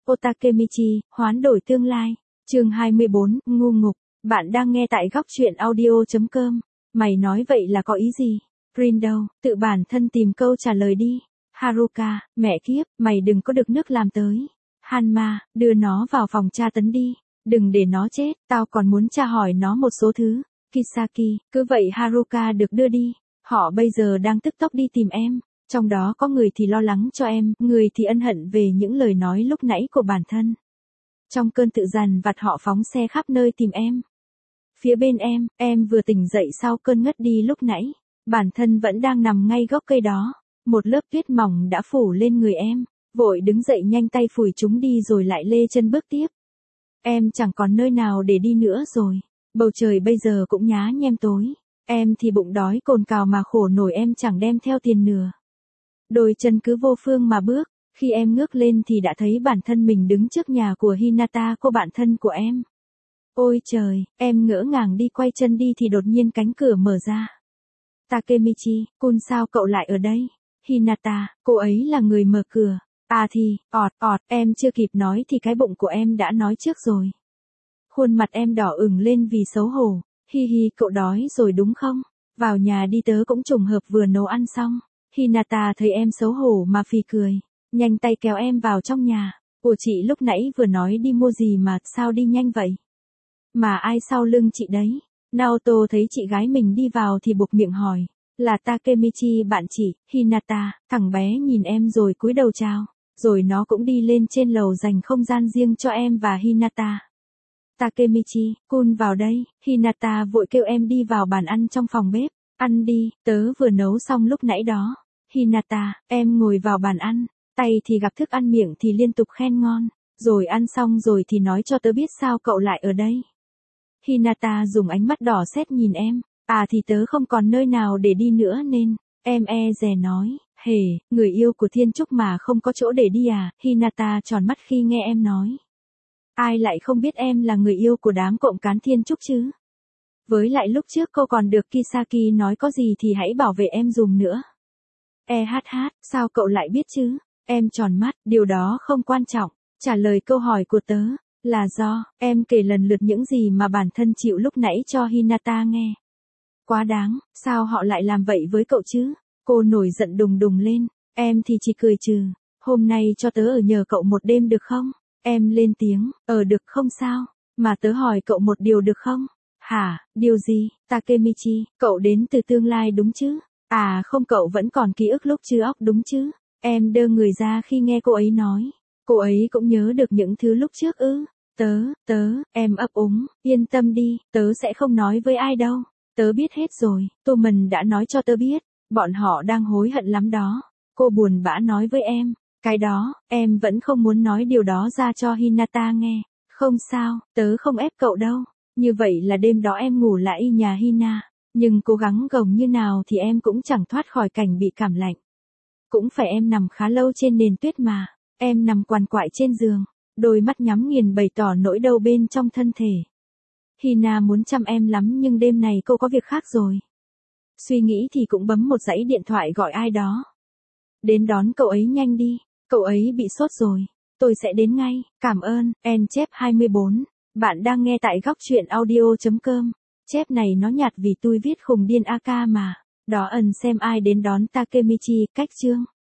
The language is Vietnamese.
Takemichi, hoán đổi tương lai. Chương 24, ngu ngục. Bạn đang nghe tại góc truyện audio.com. Mày nói vậy là có ý gì? Rindo, tự bản thân tìm câu trả lời đi. Haruka, mẹ kiếp, mày đừng có được nước làm tới. Hanma, đưa nó vào phòng tra tấn đi. Đừng để nó chết, tao còn muốn tra hỏi nó một số thứ. Kisaki, cứ vậy Haruka được đưa đi. Họ bây giờ đang tức tốc đi tìm em. Trong đó có người thì lo lắng cho em, người thì ân hận về những lời nói lúc nãy của bản thân. Trong cơn tự dằn vặt họ phóng xe khắp nơi tìm em. Phía bên em vừa tỉnh dậy sau cơn ngất đi lúc nãy. Bản thân vẫn đang nằm ngay gốc cây đó. Một lớp tuyết mỏng đã phủ lên người em. Vội đứng dậy nhanh tay phủi chúng đi rồi lại lê chân bước tiếp. Em chẳng còn nơi nào để đi nữa rồi. Bầu trời bây giờ cũng nhá nhem tối. Em thì bụng đói cồn cào mà khổ nổi em chẳng đem theo tiền nửa. Đôi chân cứ vô phương mà bước. Khi em ngước lên thì đã thấy bản thân mình đứng trước nhà của Hinata, cô bạn thân của em. Ôi trời, em ngỡ ngàng đi quay chân đi thì đột nhiên cánh cửa mở ra. Takemichi, Kun sao cậu lại ở đây? Hinata, cô ấy là người mở cửa. À thì, em chưa kịp nói thì cái bụng của em đã nói trước rồi. Khuôn mặt em đỏ ửng lên vì xấu hổ. Hi hi, cậu đói rồi đúng không? Vào nhà đi, tớ cũng trùng hợp vừa nấu ăn xong. Hinata thấy em xấu hổ mà phì cười. Nhanh tay kéo em vào trong nhà. Ủa chị lúc nãy vừa nói đi mua gì mà sao đi nhanh vậy? Mà ai sau lưng chị đấy? Naoto thấy chị gái mình đi vào thì buộc miệng hỏi. Là Takemichi bạn chị, Hinata. Thằng bé nhìn em rồi cúi đầu chào. Rồi nó cũng đi lên trên lầu dành không gian riêng cho em và Hinata. Takemichi, Kun vào đây. Hinata vội kêu em đi vào bàn ăn trong phòng bếp. Ăn đi, tớ vừa nấu xong lúc nãy đó. Hinata, em ngồi vào bàn ăn. Tay thì gặp thức ăn, miệng thì liên tục khen ngon. Rồi ăn xong rồi thì nói cho tớ biết sao cậu lại ở đây. Hinata dùng ánh mắt đỏ sét nhìn em. À thì tớ không còn nơi nào để đi nữa nên. Em dè nói. Hề, người yêu của Thiên Trúc mà không có chỗ để đi à? Hinata tròn mắt khi nghe em nói. Ai lại không biết em là người yêu của đám cộng cán Thiên Trúc chứ? Với lại lúc trước cô còn được Kisaki nói có gì thì hãy bảo vệ em dùm nữa. Sao cậu lại biết chứ? Em tròn mắt, điều đó không quan trọng. Trả lời câu hỏi của tớ, là do, em kể lần lượt những gì mà bản thân chịu lúc nãy cho Hinata nghe. Quá đáng, sao họ lại làm vậy với cậu chứ? Cô nổi giận đùng đùng lên, em thì chỉ cười trừ. Hôm nay cho tớ ở nhờ cậu một đêm được không? Em lên tiếng, được không sao? Mà tớ hỏi cậu một điều được không? Hả, điều gì? Takemichi, cậu đến từ tương lai đúng chứ? À không, cậu vẫn còn ký ức lúc chưa óc đúng chứ? Em đơ người ra khi nghe cô ấy nói. Cô ấy cũng nhớ được những thứ lúc trước ư? Em ấp úng, yên tâm đi, tớ sẽ không nói với ai đâu. Tớ biết hết rồi, Toman đã nói cho tớ biết. Bọn họ đang hối hận lắm đó. Cô buồn bã nói với em. Cái đó, em vẫn không muốn nói điều đó ra cho Hinata nghe. Không sao, tớ không ép cậu đâu. Như vậy là đêm đó em ngủ lại nhà Hina. Nhưng cố gắng gồng như nào thì em cũng chẳng thoát khỏi cảnh bị cảm lạnh. Cũng phải em nằm khá lâu trên nền tuyết mà. Em nằm quằn quại trên giường. Đôi mắt nhắm nghiền bày tỏ nỗi đau bên trong thân thể. Hina muốn chăm em lắm nhưng đêm này cô có việc khác rồi. Suy nghĩ thì cũng bấm một dãy điện thoại gọi ai đó. Đến đón cậu ấy nhanh đi. Cậu ấy bị sốt rồi. Tôi sẽ đến ngay. Cảm ơn. Chép 24. Bạn đang nghe tại góc truyện audio.com. Chép này nó nhạt vì tôi viết khùng điên AK mà. Đó xem ai đến đón Takemichi, cách chương.